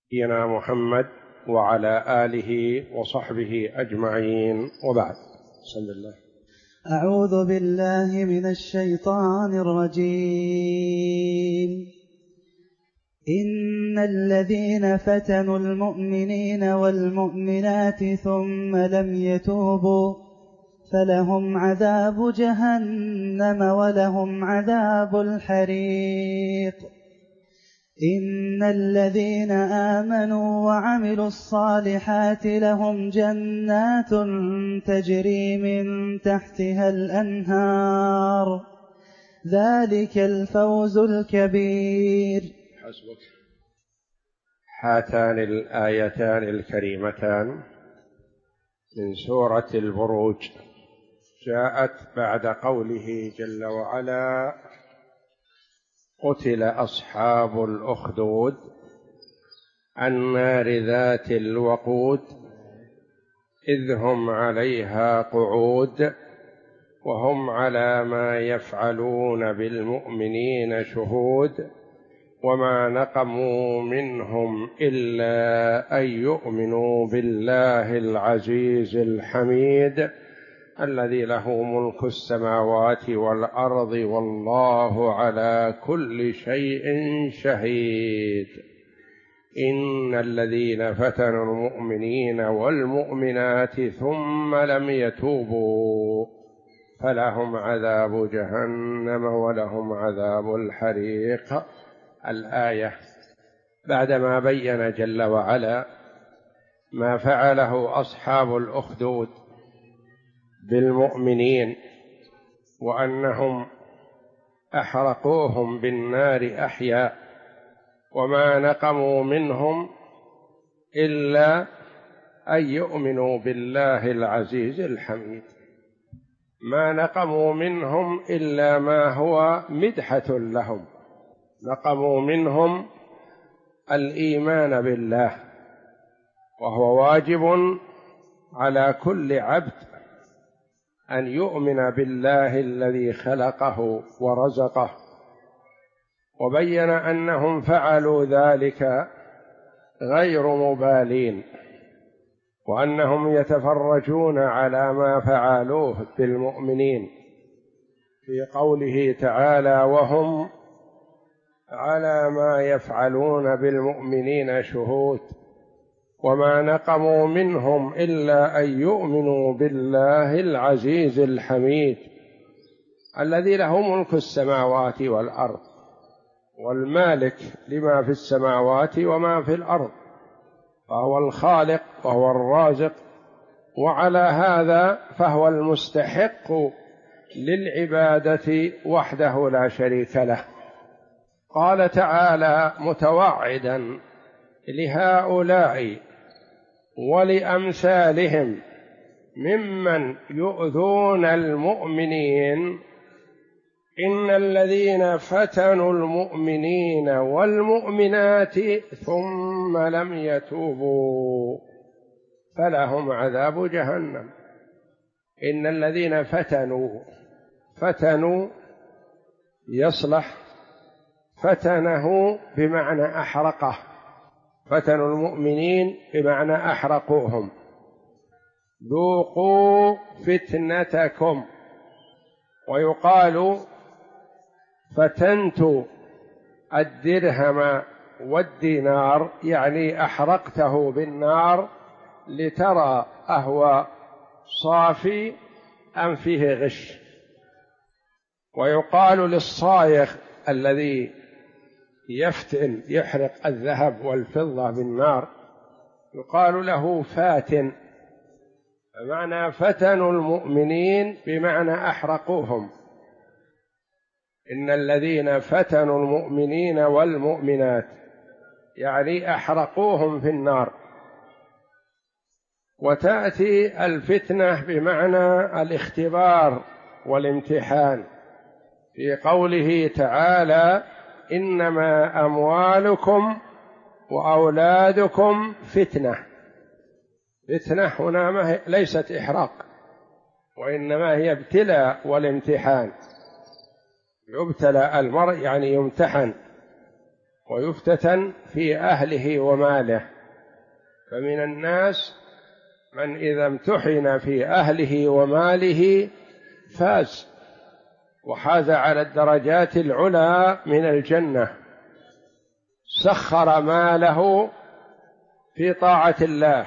نبينا محمد وعلى آله وصحبه أجمعين، وبعد. بسم الله. أعوذ بالله من الشيطان الرجيم. إن الذين فتنوا المؤمنين والمؤمنات ثم لم يتوبوا فلهم عذاب جهنم ولهم عذاب الحريق. إن الذين آمنوا وعملوا الصالحات لهم جنات تجري من تحتها الأنهار، ذلك الفوز الكبير. حسبك. هاتان الآيتان الكريمتان من سورة البروج جاءت بعد قوله جل وعلا: قتل أصحاب الأخدود النار ذات الوقود إذ هم عليها قعود وهم على ما يفعلون بالمؤمنين شهود وما نقموا منهم إلا أن يؤمنوا بالله العزيز الحميد الذي له ملك السماوات والأرض والله على كل شيء شهيد. إن الذين فتنوا المؤمنين والمؤمنات ثم لم يتوبوا فلهم عذاب جهنم ولهم عذاب الحريق. الآية بعدما بين جل وعلا ما فعله أصحاب الأخدود بالمؤمنين وأنهم أحرقوهم بالنار أحياء وما نقموا منهم إلا أن يؤمنوا بالله العزيز الحميد. ما نقموا منهم إلا ما هو مدحة لهم، نقموا منهم الإيمان بالله، وهو واجب على كل عبد أن يؤمن بالله الذي خلقه ورزقه، وبين أنهم فعلوا ذلك غير مبالين، وأنهم يتفرجون على ما فعلوه بالمؤمنين في قوله تعالى: وهم على ما يفعلون بالمؤمنين شهود وما نقموا منهم إلا أن يؤمنوا بالله العزيز الحميد الذي له ملك السماوات والأرض، والمالك لما في السماوات وما في الأرض، فهو الخالق وهو الرازق، وعلى هذا فهو المستحق للعبادة وحده لا شريك له. قال تعالى متوعدا لهؤلاء ولأمثالهم ممن يؤذون المؤمنين: إن الذين فتنوا المؤمنين والمؤمنات ثم لم يتوبوا فلهم عذاب جهنم. إن الذين فتنوا يصلح فتنه بمعنى أحرقه، فتنوا المؤمنين بمعنى أحرقوهم. ذوقوا فتنتكم، ويقال فتنت الدرهم والدينار، يعني أحرقته بالنار لترى أهو صافي أم فيه غش. ويقال للصايغ الذي يفتن يحرق الذهب والفضة بالنار يقال له فاتن. بمعنى فتنوا المؤمنين بمعنى أحرقوهم. إن الذين فتنوا المؤمنين والمؤمنات يعني أحرقوهم في النار. وتأتي الفتنة بمعنى الاختبار والامتحان في قوله تعالى: إنما أموالكم وأولادكم فتنة. فتنة هنا ليست إحراق، وإنما هي ابتلاء والامتحان. يبتلى المرء يعني يمتحن، ويفتتن في أهله وماله. فمن الناس من إذا امتحن في أهله وماله فاز وحاز على الدرجات العلى من الجنة، سخر ماله في طاعة الله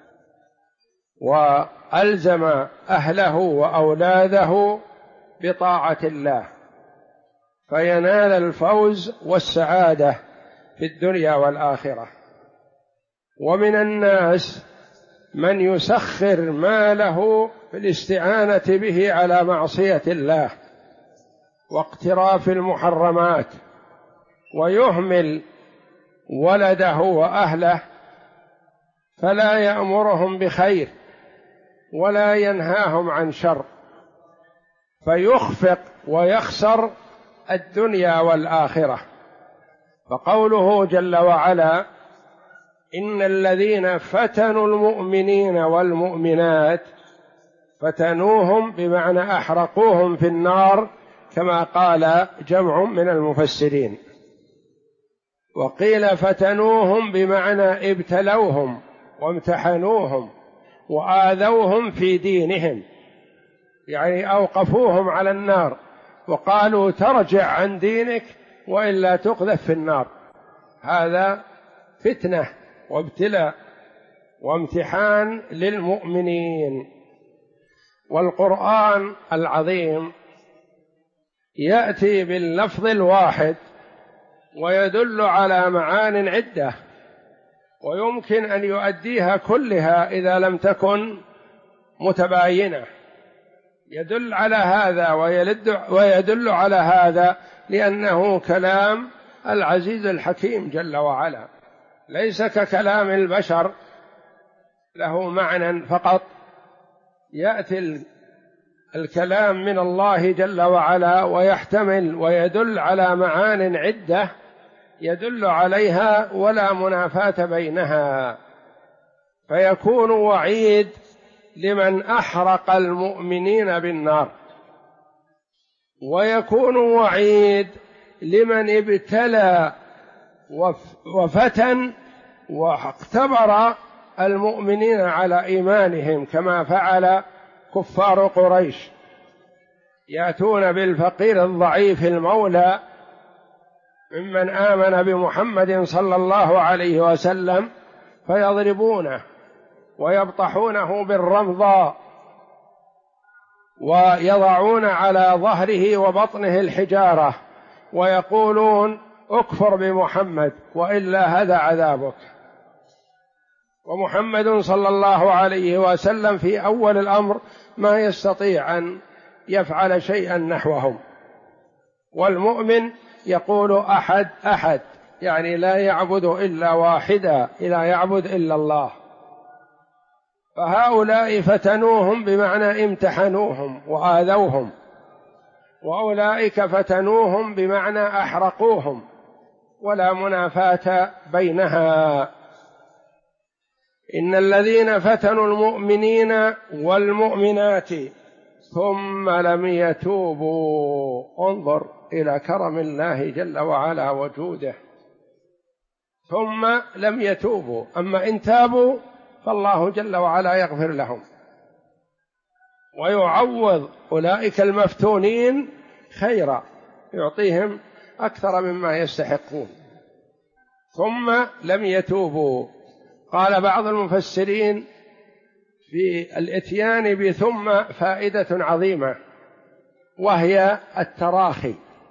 وألزم أهله وأولاده بطاعة الله، فينال الفوز والسعادة في الدنيا والآخرة. ومن الناس من يسخر ماله في الاستعانة به على معصية الله واقتراف المحرمات، ويهمل ولده وأهله فلا يأمرهم بخير ولا ينهاهم عن شر، فيخفق ويخسر الدنيا والآخرة. فقوله جل وعلا: إن الذين فتنوا المؤمنين والمؤمنات، فتنوهم بمعنى أحرقوهم في النار، كما قال جمع من المفسرين. وقيل فتنوهم بمعنى ابتلوهم وامتحنوهم وآذوهم في دينهم، يعني أوقفوهم على النار وقالوا ترجع عن دينك وإلا تقذف في النار. هذا فتنة وابتلاء وامتحان للمؤمنين. والقرآن العظيم يأتي باللفظ الواحد ويدل على معان عدة، ويمكن أن يؤديها كلها إذا لم تكن متباينة، يدل على هذا ويدل على هذا، لأنه كلام العزيز الحكيم جل وعلا، ليس ككلام البشر له معنى فقط. يأتي الكلام من الله جل وعلا ويحتمل ويدل على معان عدة يدل عليها ولا منافاة بينها، فيكون وعيد لمن أحرق المؤمنين بالنار، ويكون وعيد لمن ابتلى وفتن واختبر المؤمنين على إيمانهم، كما فعل كفار قريش، يأتون بالفقير الضعيف المولى ممن آمن بمحمد صلى الله عليه وسلم فيضربونه ويبطحونه بالرمضاء ويضعون على ظهره وبطنه الحجارة ويقولون اكفر بمحمد وإلا هذا عذابك. ومحمد صلى الله عليه وسلم في أول الأمر ما يستطيع أن يفعل شيئا نحوهم، والمؤمن يقول أحد أحد، يعني لا يعبد إلا واحدا، لا يعبد إلا الله. فهؤلاء فتنوهم بمعنى امتحنوهم وآذوهم، وأولئك فتنوهم بمعنى أحرقوهم، ولا منافاة بينها. إن الذين فتنوا المؤمنين والمؤمنات ثم لم يتوبوا، انظر إلى كرم الله جل وعلا وجوده، ثم لم يتوبوا، أما إن تابوا فالله جل وعلا يغفر لهم ويعوض أولئك المفتونين خيرا، يعطيهم أكثر مما يستحقون. ثم لم يتوبوا، قال بعض المفسرين في الإتيان بثم فائدة عظيمة، وهي التراخي،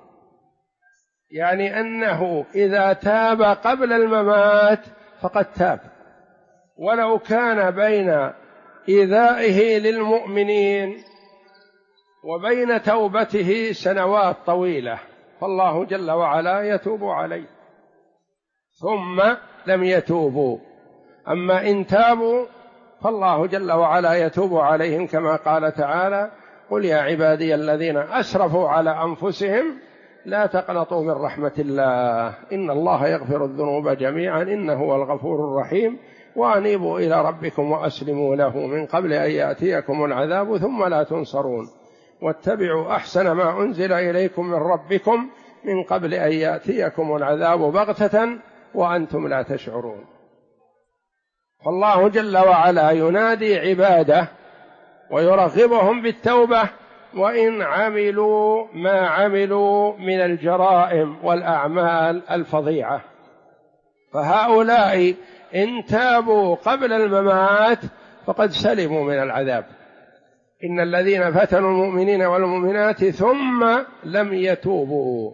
يعني أنه إذا تاب قبل الممات فقد تاب، ولو كان بين إيذائه للمؤمنين وبين توبته سنوات طويلة فالله جل وعلا يتوب عليه. ثم لم يتوبوا، أما إن تابوا فالله جل وعلا يتوب عليهم، كما قال تعالى: قل يا عبادي الذين أسرفوا على أنفسهم لا تقنطوا من رحمة الله إن الله يغفر الذنوب جميعا إنه هو الغفور الرحيم وأنيبوا إلى ربكم وأسلموا له من قبل أن يأتيكم العذاب ثم لا تنصرون واتبعوا أحسن ما أنزل إليكم من ربكم من قبل أن يأتيكم العذاب بغتة وأنتم لا تشعرون. فالله جل وعلا ينادي عباده ويرغبهم بالتوبة وإن عملوا ما عملوا من الجرائم والأعمال الفظيعة، فهؤلاء إن تابوا قبل الممات فقد سلموا من العذاب. إن الذين فتنوا المؤمنين والمؤمنات ثم لم يتوبوا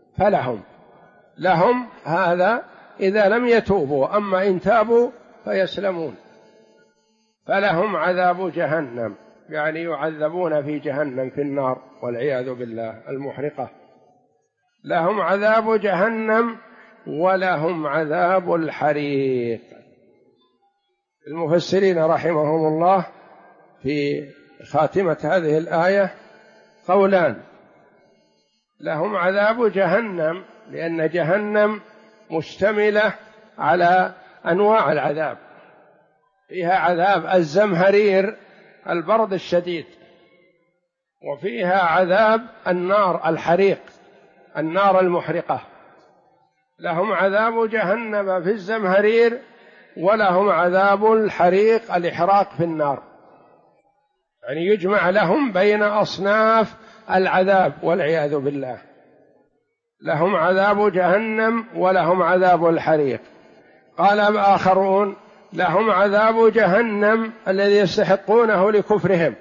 فلهم هذا إذا لم يتوبوا، أما إن تابوا فيسلمون. فلهم عذاب جهنم، يعني يعذبون في جهنم في النار والعياذ بالله المحرقة. لهم عذاب جهنم ولهم عذاب الحريق. المفسرين رحمهم الله في خاتمة هذه الآية قولان: لهم عذاب جهنم لأن جهنم مشتملة على أنواع العذاب، فيها عذاب الزمهرير البرد الشديد، وفيها عذاب النار الحريق النار المحرقة. لهم عذاب جهنم في الزمهرير ولهم عذاب الحريق الإحراق في النار، يعني يجمع لهم بين أصناف العذاب والعياذ بالله. لهم عذاب جهنم ولهم عذاب الحريق. قال آخرون: لهم عذاب جهنم الذي يستحقونه لكفرهم،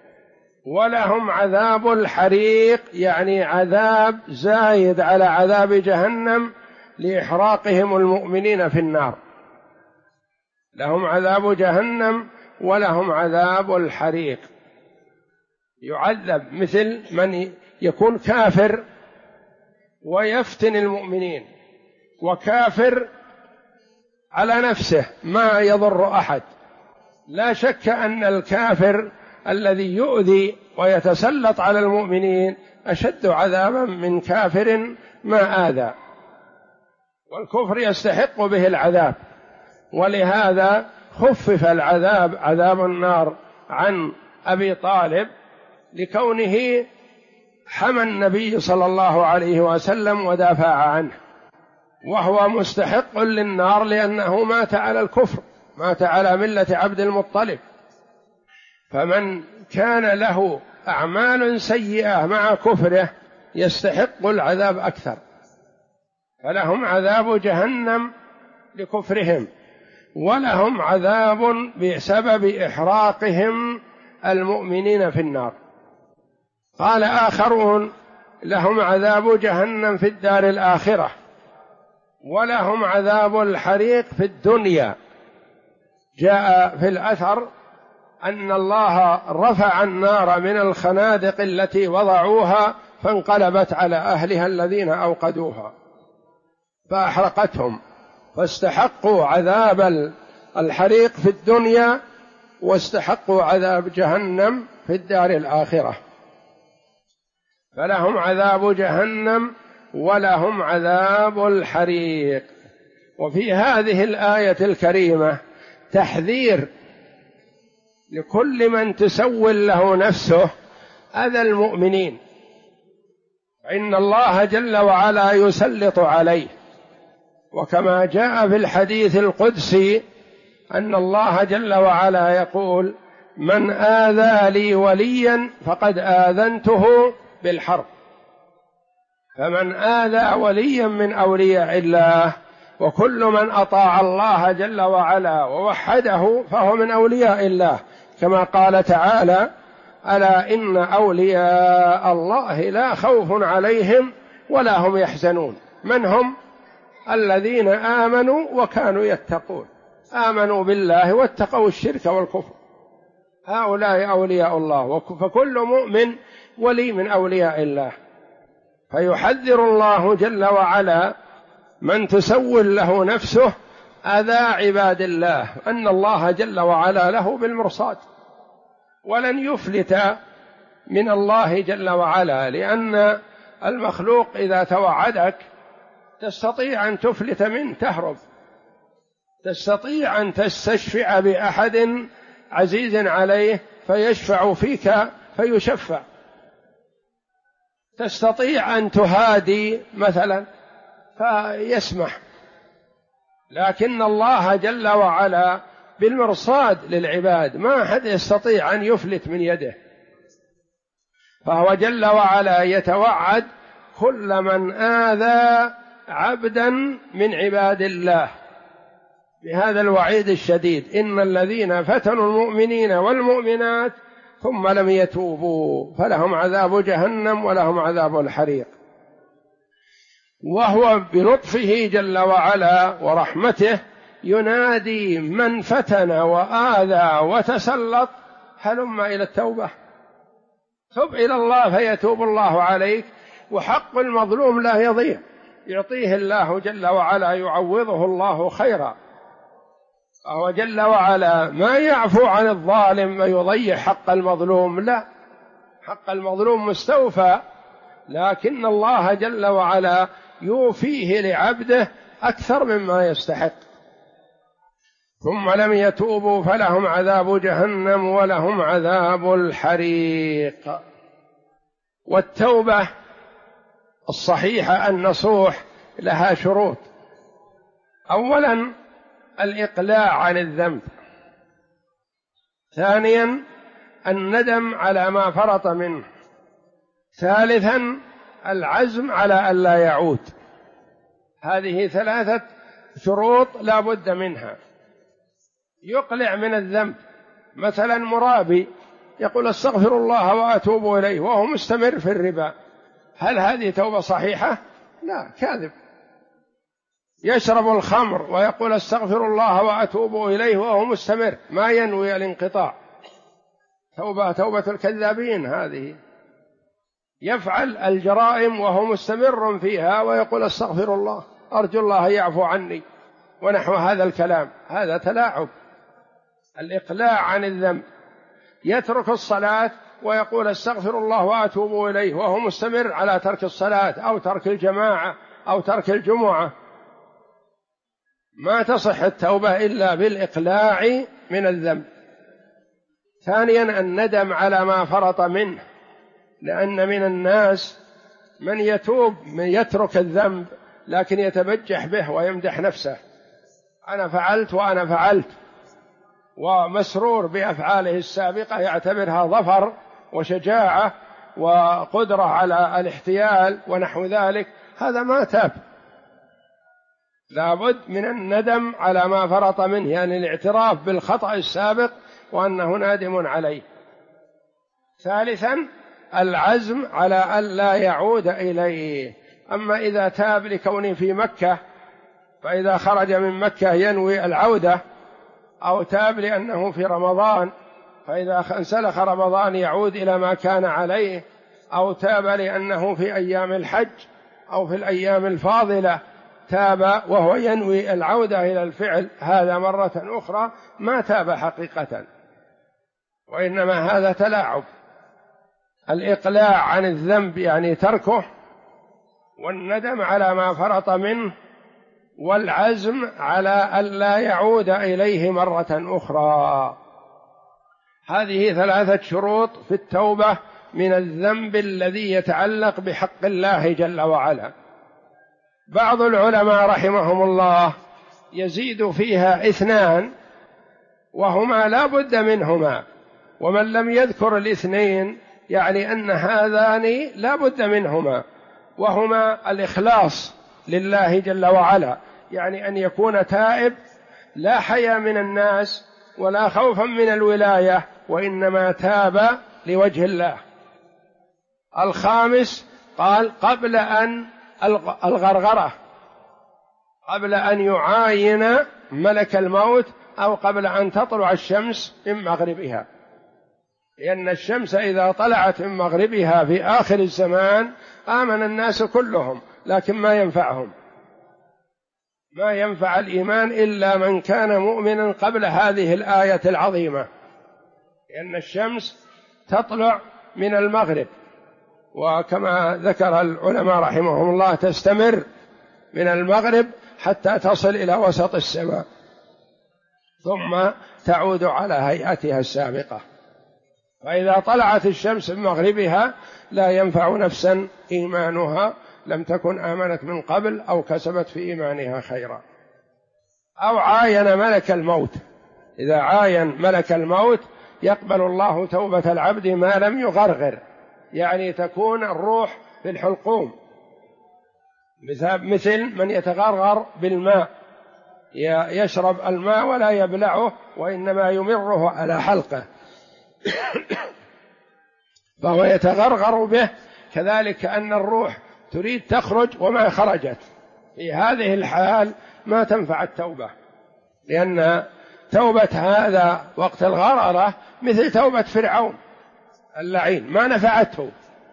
ولهم عذاب الحريق يعني عذاب زايد على عذاب جهنم لإحراقهم المؤمنين في النار. لهم عذاب جهنم ولهم عذاب الحريق، يعذب مثل من يكون كافر ويفتن المؤمنين، وكافر على نفسه ما يضر أحد. لا شك أن الكافر الذي يؤذي ويتسلط على المؤمنين أشد عذابا من كافر ما آذى، والكفر يستحق به العذاب. ولهذا خفف العذاب عذاب النار عن أبي طالب لكونه حمى النبي صلى الله عليه وسلم ودافع عنه، وهو مستحق للنار لأنه مات على الكفر، مات على ملة عبد المطلب. فمن كان له أعمال سيئة مع كفره يستحق العذاب أكثر. فلهم عذاب جهنم لكفرهم، ولهم عذاب بسبب إحراقهم المؤمنين في النار. قال آخرون: لهم عذاب جهنم في الدار الآخرة، ولهم عذاب الحريق في الدنيا. جاء في الأثر أن الله رفع النار من الخنادق التي وضعوها فانقلبت على أهلها الذين أوقدوها فأحرقتهم، فاستحقوا عذاب الحريق في الدنيا واستحقوا عذاب جهنم في الدار الآخرة. فلهم عذاب جهنم ولهم عذاب الحريق. وفي هذه الآية الكريمة تحذير لكل من تسول له نفسه أذى المؤمنين، إن الله جل وعلا يسلط عليه. وكما جاء في الحديث القدسي أن الله جل وعلا يقول: من آذى لي وليا فقد آذنته بالحرب. فمن آذى وليا من أولياء الله، وكل من أطاع الله جل وعلا ووحده فهو من أولياء الله، كما قال تعالى: ألا إن أولياء الله لا خوف عليهم ولا هم يحزنون. من هم؟ الذين آمنوا وكانوا يتقون، آمنوا بالله واتقوا الشرك والكفر، هؤلاء أولياء الله. فكل مؤمن ولي من أولياء الله. فيحذر الله جل وعلا من تسول له نفسه أذى عباد الله، أن الله جل وعلا له بالمرصاد، ولن يفلت من الله جل وعلا، لأن المخلوق إذا توعدك تستطيع أن تفلت منه تهرب، تستطيع أن تستشفع بأحد عزيز عليه فيشفع فيك فيشفع، تستطيع أن تهادي مثلا فيسمح، لكن الله جل وعلا بالمرصاد للعباد، ما أحد يستطيع أن يفلت من يده، فهو جل وعلا يتوعد كل من آذى عبدا من عباد الله بهذا الوعيد الشديد: إن الذين فتنوا المؤمنين والمؤمنات ثم لم يتوبوا فلهم عذاب جهنم ولهم عذاب الحريق. وهو بلطفه جل وعلا ورحمته ينادي من فتن وآذى وتسلط: هلم إلى التوبة، تب إلى الله فيتوب الله عليك، وحق المظلوم لا يضيع، يعطيه الله جل وعلا، يعوضه الله خيرا. فهو جل وعلا ما يعفو عن الظالم ويضيع حق المظلوم، لا، حق المظلوم مستوفى، لكن الله جل وعلا يوفيه لعبده أكثر مما يستحق. ثم لم يتوبوا فلهم عذاب جهنم ولهم عذاب الحريق. والتوبة الصحيحة النصوح لها شروط: أولا الإقلاع عن الذنب، ثانيا الندم على ما فرط منه، ثالثا العزم على ألا يعود. هذه ثلاثة شروط لا بد منها. يقلع من الذنب، مثلا مرابي يقول استغفر الله وأتوب إليه وهو مستمر في الربا، هل هذه توبة صحيحة؟ لا، كاذب. يشرب الخمر ويقول استغفر الله وأتوب إليه وهو مستمر، ما ينوي الانقطاع، توبة الكذابين هذه. يفعل الجرائم وهو مستمر فيها ويقول استغفر الله أرجو الله يعفو عني ونحو هذا الكلام، هذا تلاعب. الإقلاع عن الذنب. يترك الصلاة ويقول استغفر الله وأتوب إليه وهو مستمر على ترك الصلاة أو ترك الجماعة أو ترك الجمعة، ما تصح التوبة إلا بالإقلاع من الذنب. ثانيا الندم على ما فرط منه، لأن من الناس من يتوب من يترك الذنب لكن يتبجح به ويمدح نفسه: أنا فعلت وأنا فعلت، ومسرور بأفعاله السابقة يعتبرها ظفر وشجاعة وقدرة على الاحتيال ونحو ذلك، هذا ما تاب. لابد من الندم على ما فرط منه، يعني الاعتراف بالخطأ السابق وأنه نادم عليه. ثالثا العزم على ألا يعود إليه. أما إذا تاب لكونه في مكة فإذا خرج من مكة ينوي العودة، أو تاب لأنه في رمضان فإذا انسلخ رمضان يعود إلى ما كان عليه، أو تاب لأنه في أيام الحج أو في الأيام الفاضلة تاب وهو ينوي العودة إلى الفعل، هذا مرة أخرى ما تاب حقيقة، وإنما هذا تلاعب. الإقلاع عن الذنب يعني تركه، والندم على ما فرط منه، والعزم على ألا يعود إليه مرة أخرى. هذه ثلاثة شروط في التوبة من الذنب الذي يتعلق بحق الله جل وعلا. بعض العلماء رحمهم الله يزيد فيها اثنان وهما لا بد منهما، ومن لم يذكر الاثنين يعني أن هذان لا بد منهما، وهما الإخلاص لله جل وعلا، يعني أن يكون تائب لا حياء من الناس ولا خوفا من الولاية، وإنما تاب لوجه الله. الخامس قال قبل أن الغرغرة، قبل أن يعاين ملك الموت أو قبل أن تطلع الشمس من مغربها، لأن الشمس إذا طلعت من مغربها في آخر الزمان آمن الناس كلهم، لكن ما ينفعهم، ما ينفع الإيمان إلا من كان مؤمنا قبل هذه الآية العظيمة، لأن الشمس تطلع من المغرب، وكما ذكر العلماء رحمهم الله تستمر من المغرب حتى تصل إلى وسط السماء ثم تعود على هيئتها السابقة. فإذا طلعت الشمس من مغربها لا ينفع نفسا إيمانها لم تكن آمنت من قبل أو كسبت في إيمانها خيرا. أو عاين ملك الموت، إذا عاين ملك الموت يقبل الله توبة العبد ما لم يغرغر، يعني تكون الروح في الحلقوم، مثل من يتغرغر بالماء، يشرب الماء ولا يبلعه وإنما يمره على حلقه فهو يتغرغر به، كذلك أن الروح تريد تخرج وما خرجت، في هذه الحال ما تنفع التوبة، لأن توبة هذا وقت الغرغرة مثل توبة فرعون اللعين ما نفعته،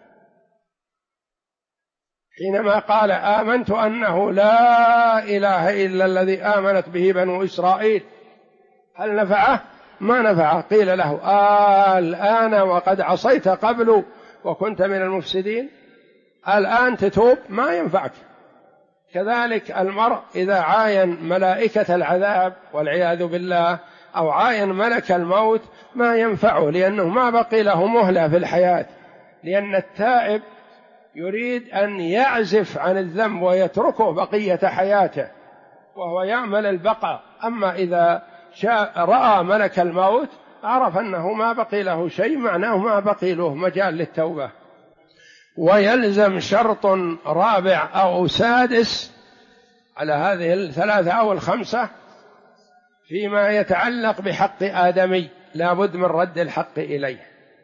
حينما قال آمنت أنه لا إله إلا الذي آمنت به بنو إسرائيل، هل نفعه؟ ما نفعه. قيل له الآن وقد عصيت قبل وكنت من المفسدين، الآن تتوب ما ينفعك. كذلك المرء إذا عاين ملائكة العذاب والعياذ بالله أو عاين ملك الموت ما ينفعه، لأنه ما بقي له مهلة في الحياة، لأن التائب يريد أن يعزف عن الذنب ويتركه بقية حياته وهو يعمل البقاء. أما إذا رأى ملك الموت عرف أنه ما بقي له شيء، معناه ما بقي له مجال للتوبة. ويلزم شرط رابع أو سادس على هذه الثلاثة أو الخمسة فيما يتعلق بحق آدمي، لا بد من رد الحق إليه.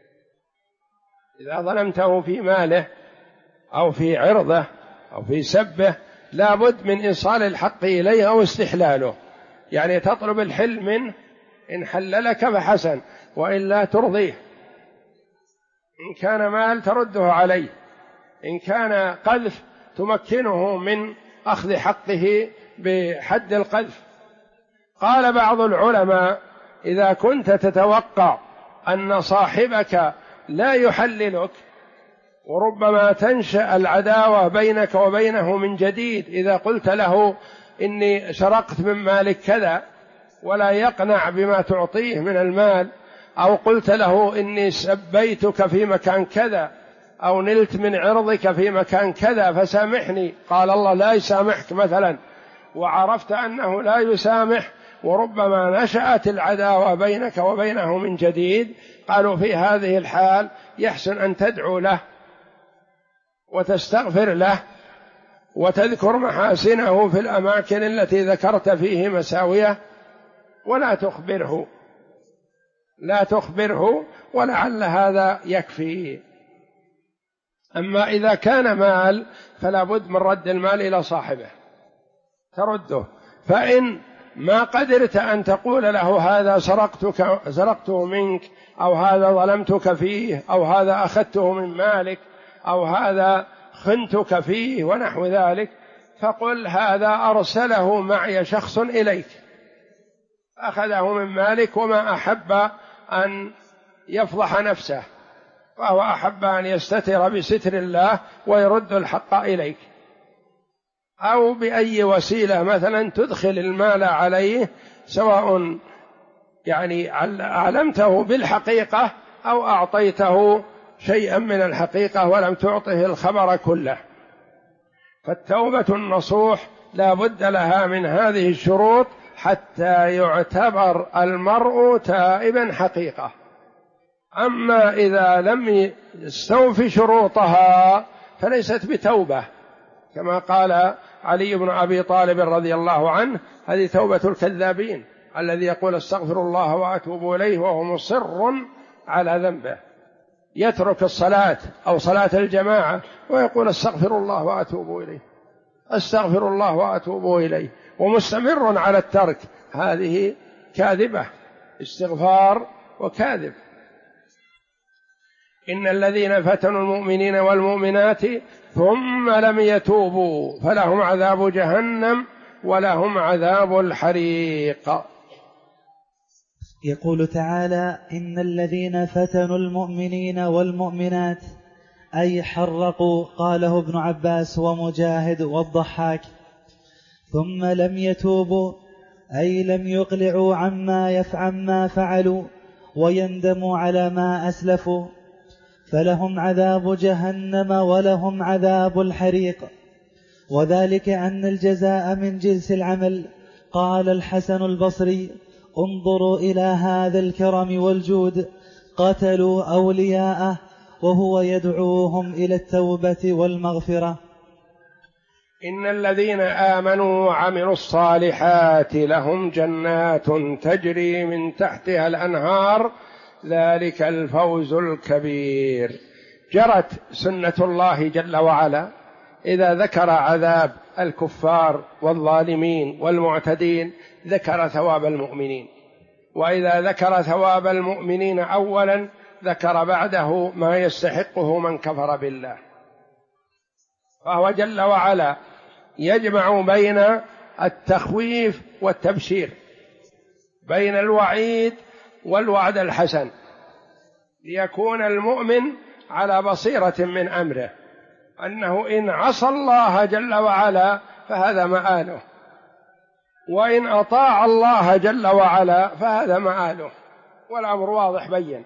إذا ظلمته في ماله أو في عرضه أو في سبه لا بد من إيصال الحق إليه أو استحلاله، يعني تطلب الحل منه، إن حللك فحسن وإلا ترضيه، إن كان مال ترده عليه، إن كان قذف تمكنه من أخذ حقه بحد القذف. قال بعض العلماء إذا كنت تتوقع أن صاحبك لا يحللك وربما تنشأ العداوة بينك وبينه من جديد، إذا قلت له إني سرقت من مالك كذا ولا يقنع بما تعطيه من المال، أو قلت له إني سبيتك في مكان كذا أو نلت من عرضك في مكان كذا فسامحني، قال الله لا يسامحك مثلا، وعرفت أنه لا يسامح وربما نشأت العداوة بينك وبينه من جديد، قالوا في هذه الحال يحسن أن تدعو له وتستغفر له وتذكر محاسنه في الأماكن التي ذكرت فيه مساوية، ولا تخبره ولعل هذا يكفي. أما إذا كان مال فلا بد من رد المال إلى صاحبه، ترده. فإن ما قدرت أن تقول له هذا سرقته منك أو هذا ظلمتك فيه أو هذا أخذته من مالك أو هذا خنتك فيه ونحو ذلك، فقل هذا أرسله معي شخص إليك أخذه من مالك وما أحب أن يفضح نفسه، وهو أحب أن يستتر بستر الله ويرد الحق إليك، أو بأي وسيلة مثلا تدخل المال عليه، سواء يعني علمته بالحقيقة أو أعطيته شيئا من الحقيقة ولم تعطه الخبر كله. فالتوبة النصوح لا بد لها من هذه الشروط حتى يعتبر المرء تائبا حقيقة. أما إذا لم يستوفي شروطها فليست بتوبة، كما قال علي بن أبي طالب رضي الله عنه هذه توبة الكذابين، الذي يقول استغفر الله وأتوب إليه وهو مصر على ذنبه، يترك الصلاة أو صلاة الجماعة ويقول استغفر الله وأتوب إليه، استغفر الله وأتوب إليه، ومستمر على الترك، هذه كاذبة، استغفار وكاذب. إن الذين فتنوا المؤمنين والمؤمنات ثم لم يتوبوا فلهم عذاب جهنم ولهم عذاب الحريق. يقول تعالى إن الذين فتنوا المؤمنين والمؤمنات أي حرقوا، قاله ابن عباس ومجاهد والضحاك. ثم لم يتوبوا أي لم يقلعوا عما فعلوا ويندموا على ما أسلفوا، فلهم عذاب جهنم ولهم عذاب الحريق، وذلك أن الجزاء من جنس العمل. قال الحسن البصري: انظروا إلى هذا الكرم والجود، قتلوا أولياءه وهو يدعوهم إلى التوبة والمغفرة. إن الذين آمنوا وعملوا الصالحات لهم جنات تجري من تحتها الأنهار، ذلك الفوز الكبير. جرت سنة الله جل وعلا إذا ذكر عذاب الكفار والظالمين والمعتدين ذكر ثواب المؤمنين، وإذا ذكر ثواب المؤمنين أولا ذكر بعده ما يستحقه من كفر بالله. فهو جل وعلا يجمع بين التخويف والتبشير، بين الوعيد والوعد الحسن، ليكون المؤمن على بصيرة من أمره، أنه إن عصى الله جل وعلا فهذا مآله، وإن أطاع الله جل وعلا فهذا مآله، والأمر واضح بين.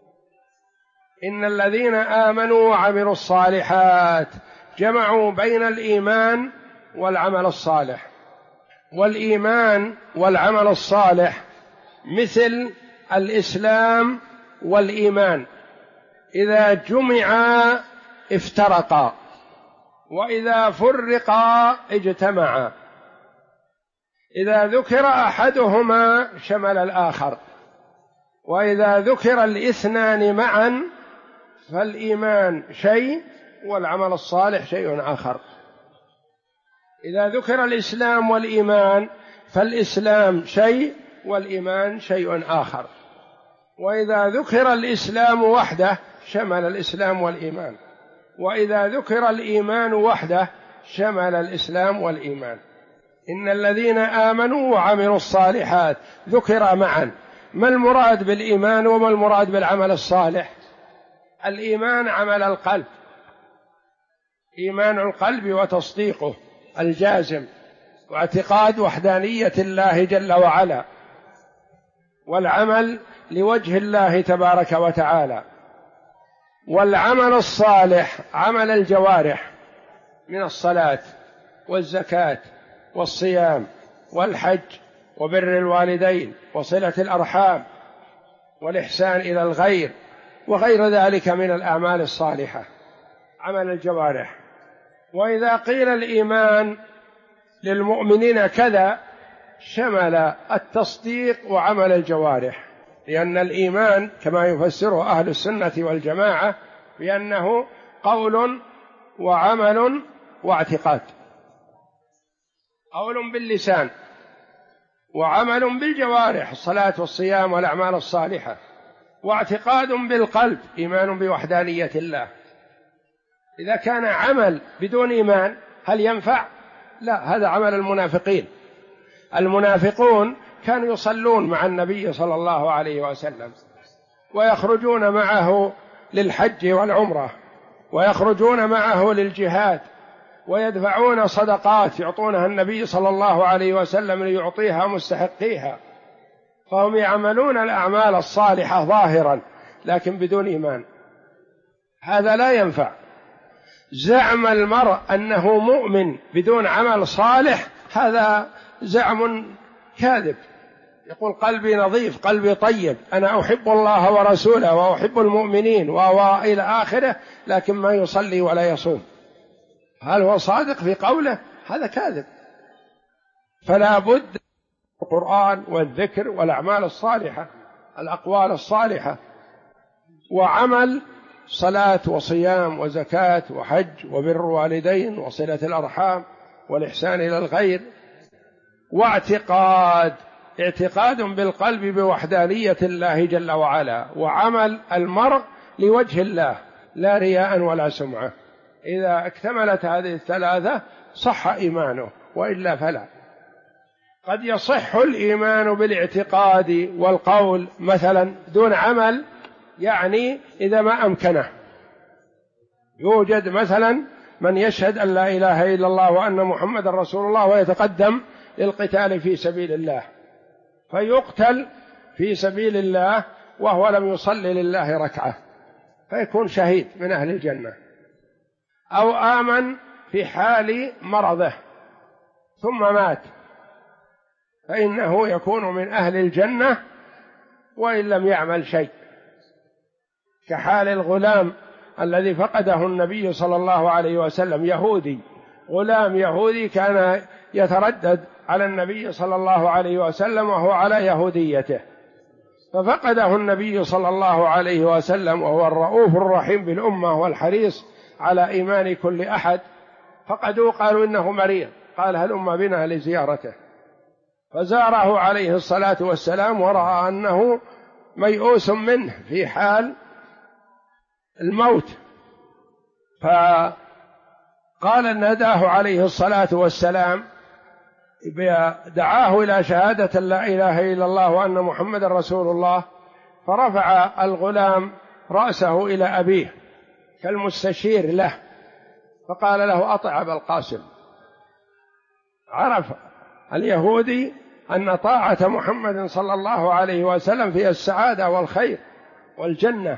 إن الذين آمنوا وعملوا الصالحات جمعوا بين الإيمان والعمل الصالح، والإيمان والعمل الصالح مثل الإسلام والإيمان، إذا جمعا افترقا، وإذا فرقا اجتمعا. إذا ذكر أحدهما شمل الآخر، وإذا ذكر الاثنان معا فالإيمان شيء والعمل الصالح شيء آخر. إذا ذكر الإسلام والإيمان فالإسلام شيء والإيمان شيء آخر، وإذا ذكر الإسلام وحده شمل الإسلام والإيمان، وإذا ذكر الإيمان وحده شمل الإسلام والإيمان. إن الذين آمنوا وعملوا الصالحات ذكر معا. ما المراد بالإيمان وما المراد بالعمل الصالح؟ الإيمان عمل القلب، إيمان القلب وتصديقه الجازم، واعتقاد وحدانية الله جل وعلا، والعمل لوجه الله تبارك وتعالى. والعمل الصالح عمل الجوارح من الصلاة والزكاة والصيام والحج وبر الوالدين وصلة الأرحام والإحسان إلى الغير وغير ذلك من الأعمال الصالحة، عمل الجوارح. وإذا قيل الإيمان للمؤمنين كذا شمل التصديق وعمل الجوارح، لأن الإيمان كما يفسره أهل السنة والجماعة بأنه قول وعمل واعتقاد، قول باللسان وعمل بالجوارح، الصلاة والصيام والأعمال الصالحة، واعتقاد بالقلب، إيمان بوحدانية الله. إذا كان عمل بدون إيمان هل ينفع؟ لا، هذا عمل المنافقين. المنافقون كانوا يصلون مع النبي صلى الله عليه وسلم، ويخرجون معه للحج والعمرة، ويخرجون معه للجهاد، ويدفعون صدقات يعطونها النبي صلى الله عليه وسلم ليعطيها مستحقيها، فهم يعملون الأعمال الصالحة ظاهرا لكن بدون إيمان، هذا لا ينفع. زعم المرء أنه مؤمن بدون عمل صالح هذا زعم كاذب. يقول قلبي نظيف، قلبي طيب، أنا أحب الله ورسوله وأحب المؤمنين وإلى آخره، لكن ما يصلي ولا يصوم، هل هو صادق في قوله؟ هذا كاذب. فلا بد القرآن والذكر والأعمال الصالحة، الأقوال الصالحة، وعمل صلاة وصيام وزكاة وحج وبر والدين وصلة الأرحام والإحسان إلى الغير، واعتقاد، اعتقاد بالقلب بوحدانية الله جل وعلا، وعمل المرء لوجه الله لا رياء ولا سمعة. إذا اكتملت هذه الثلاثة صح إيمانه، وإلا فلا. قد يصح الإيمان بالاعتقاد والقول مثلا دون عمل، يعني إذا ما أمكنه. يوجد مثلا من يشهد أن لا إله إلا الله وأن محمد رسول الله ويتقدم للقتال في سبيل الله، فيقتل في سبيل الله وهو لم يصلي لله ركعة، فيكون شهيد من أهل الجنة. أو آمن في حال مرضه ثم مات، فإنه يكون من أهل الجنة وإن لم يعمل شيء، كحال الغلام الذي فقده النبي صلى الله عليه وسلم، يهودي، غلام يهودي كان يتردد على النبي صلى الله عليه وسلم وهو على يهوديته، ففقده النبي صلى الله عليه وسلم وهو الرؤوف الرحيم بالأمة والحريص على إيمان كل أحد، فقدوه قالوا إنه مريض، قال هلم بنا لزيارته، فزاره عليه الصلاة والسلام ورأى أنه ميؤوس منه في حال الموت، فقال نداه عليه الصلاة والسلام، دعاه إلى شهادة لا إله إلا الله وأن محمد رسول الله، فرفع الغلام رأسه إلى أبيه كالمستشير له، فقال له أطع أبا القاسم. عرف اليهودي أن طاعة محمد صلى الله عليه وسلم فيها السعادة والخير والجنة،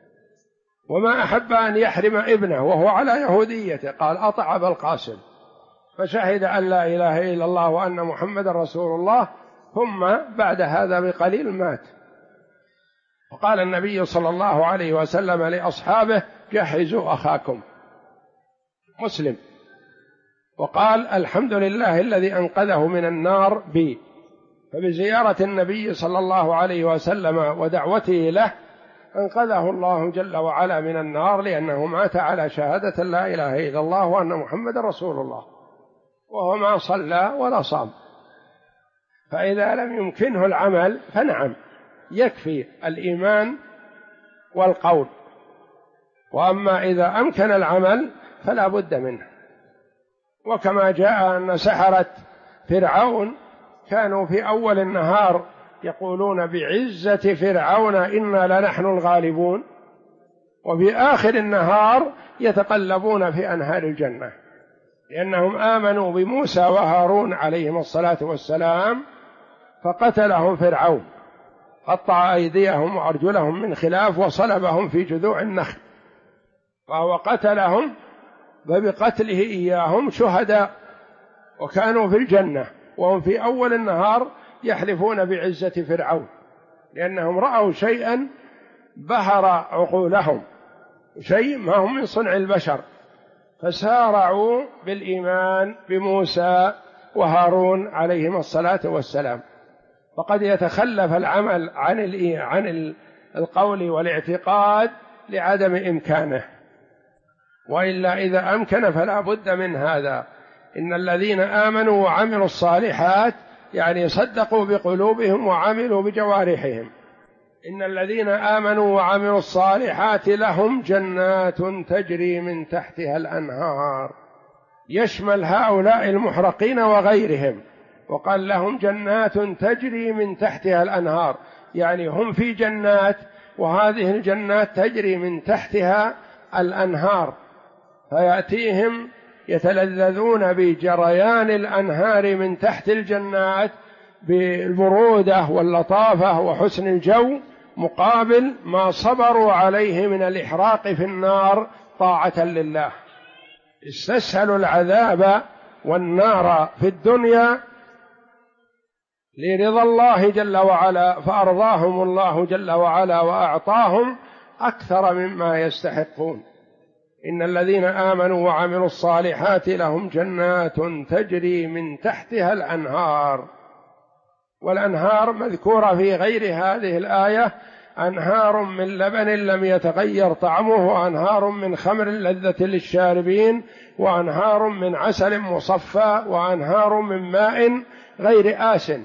وما أحب أن يحرم ابنه وهو على يهوديته، قال أطع أبا القاسم، فشهد أن لا إله إلا الله وأن محمد رسول الله، ثم بعد هذا بقليل مات. وقال النبي صلى الله عليه وسلم لأصحابه جهزوا أخاكم، مسلم، وقال الحمد لله الذي أنقذه من النار بي. فبزيارة النبي صلى الله عليه وسلم ودعوته له أنقذه الله جل وعلا من النار، لأنه مات على شهادة لا إله إلا الله وأن محمد رسول الله، وهو ما صلى ولا صام. فإذا لم يمكنه العمل فنعم يكفي الإيمان والقول، وأما إذا أمكن العمل فلا بد منه. وكما جاء أن سحرة فرعون كانوا في أول النهار يقولون بعزة فرعون إنا لنحن الغالبون، وفي آخر النهار يتقلبون في أنهار الجنة، لأنهم آمنوا بموسى وهارون عليهم الصلاة والسلام، فقتلهم فرعون، قطع أيديهم وأرجلهم من خلاف وصلبهم في جذوع النخل، فهو قتلهم، وبقتله إياهم شهداء وكانوا في الجنة، وهم في أول النهار يحلفون بعزة فرعون، لأنهم رأوا شيئا بهر عقولهم، شيء ما هم من صنع البشر، فسارعوا بالإيمان بموسى وهارون عليهم الصلاة والسلام. فقد يتخلف العمل عن القول والاعتقاد لعدم إمكانه، وإلا إذا أمكن فلا بد من هذا. إن الذين آمنوا وعملوا الصالحات يعني صدقوا بقلوبهم وعملوا بجوارحهم. إن الذين آمنوا وعملوا الصالحات لهم جنات تجري من تحتها الأنهار، يشمل هؤلاء المحرقين وغيرهم، وقال لهم جنات تجري من تحتها الأنهار، يعني هم في جنات، وهذه الجنات تجري من تحتها الأنهار، فيأتيهم يتلذذون بجريان الأنهار من تحت الجنات بالبرودة واللطافة وحسن الجو، مقابل ما صبروا عليه من الإحراق في النار طاعة لله. استسهلوا العذاب والنار في الدنيا لرضا الله جل وعلا، فأرضاهم الله جل وعلا وأعطاهم أكثر مما يستحقون. إن الذين آمنوا وعملوا الصالحات لهم جنات تجري من تحتها الأنهار. والأنهار مذكورة في غير هذه الآية، أنهار من لبن لم يتغير طعمه، وأنهار من خمر لذة للشاربين، وأنهار من عسل مصفى، وأنهار من ماء غير آسن،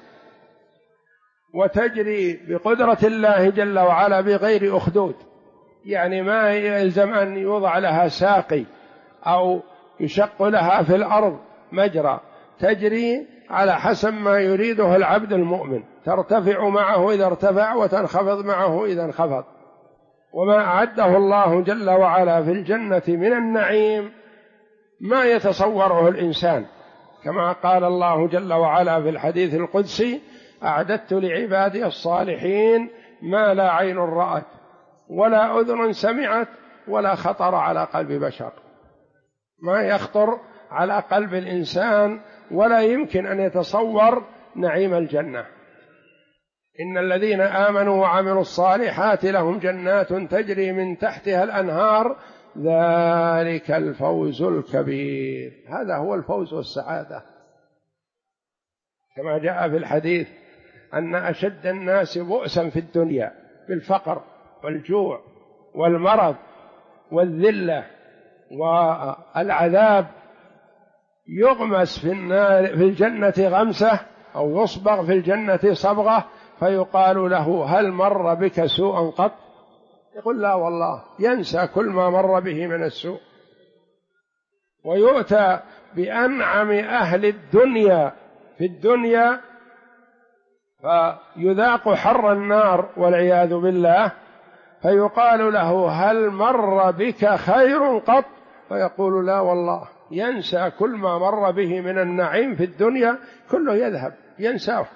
وتجري بقدرة الله جل وعلا بغير أخدود، يعني ما يلزم أن يوضع لها ساقي أو يشق لها في الأرض مجرى، تجري على حسب ما يريده العبد المؤمن، ترتفع معه إذا ارتفع وتنخفض معه إذا انخفض. وما أعده الله جل وعلا في الجنة من النعيم ما يتصوره الإنسان، كما قال الله جل وعلا في الحديث القدسي: أعددت لعبادي الصالحين ما لا عين رأت ولا أذن سمعت ولا خطر على قلب بشر، ما يخطر على قلب الإنسان ولا يمكن أن يتصور نعيم الجنة. إن الذين آمنوا وعملوا الصالحات لهم جنات تجري من تحتها الأنهار ذلك الفوز الكبير. هذا هو الفوز والسعادة، كما جاء في الحديث أن أشد الناس بؤسا في الدنيا بالفقر والجوع والمرض والذلة والعذاب يغمس في النار في الجنة غمسة أو يصبغ في الجنة صبغة فيقال له هل مر بك سوء قط؟ يقول لا والله، ينسى كل ما مر به من السوء. ويؤتى بأنعم أهل الدنيا في الدنيا فيذاق حر النار والعياذ بالله، فيقال له هل مر بك خير قط؟ فيقول لا والله، ينسى كل ما مر به من النعيم في الدنيا كله يذهب ينساه.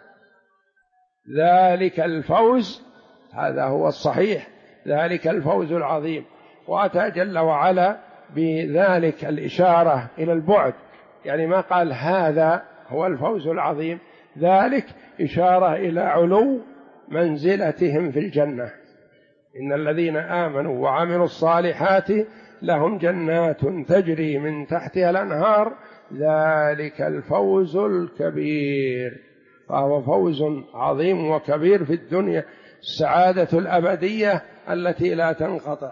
ذلك الفوز، هذا هو الصحيح، ذلك الفوز العظيم. وأتى جل وعلا بذلك الإشارة إلى البعد، يعني ما قال هذا هو الفوز العظيم، ذلك إشارة إلى علو منزلتهم في الجنة. إن الذين آمنوا وعملوا الصالحات لهم جنات تجري من تحتها الأنهار ذلك الفوز الكبير. فهو فوز عظيم وكبير في الدنيا، السعادة الأبدية التي لا تنقطع.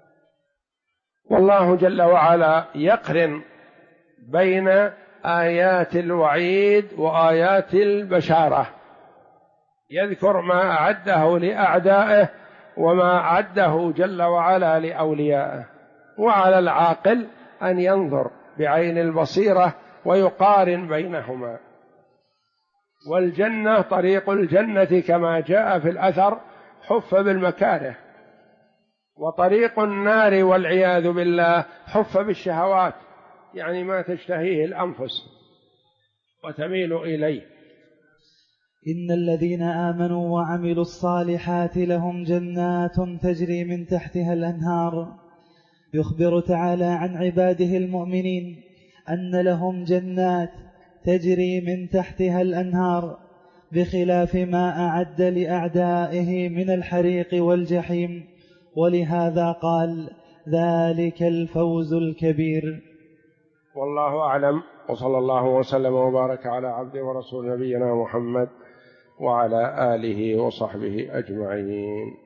والله جل وعلا يقرن بين آيات الوعيد وآيات البشارة، يذكر ما أعده لأعدائه وما أعده جل وعلا لأوليائه. وعلى العاقل أن ينظر بعين البصيرة ويقارن بينهما. والجنة طريق الجنة كما جاء في الأثر حف بالمكاره، وطريق النار والعياذ بالله حف بالشهوات، يعني ما تشتهيه الأنفس وتميل إليه. إن الذين آمنوا وعملوا الصالحات لهم جنات تجري من تحتها الأنهار. يخبر تعالى عن عباده المؤمنين أن لهم جنات تجري من تحتها الأنهار، بخلاف ما أعد لأعدائه من الحريق والجحيم، ولهذا قال ذلك الفوز الكبير. والله أعلم، وصلى الله وسلم وبارك على عبده ورسول نبينا محمد وعلى آله وصحبه أجمعين.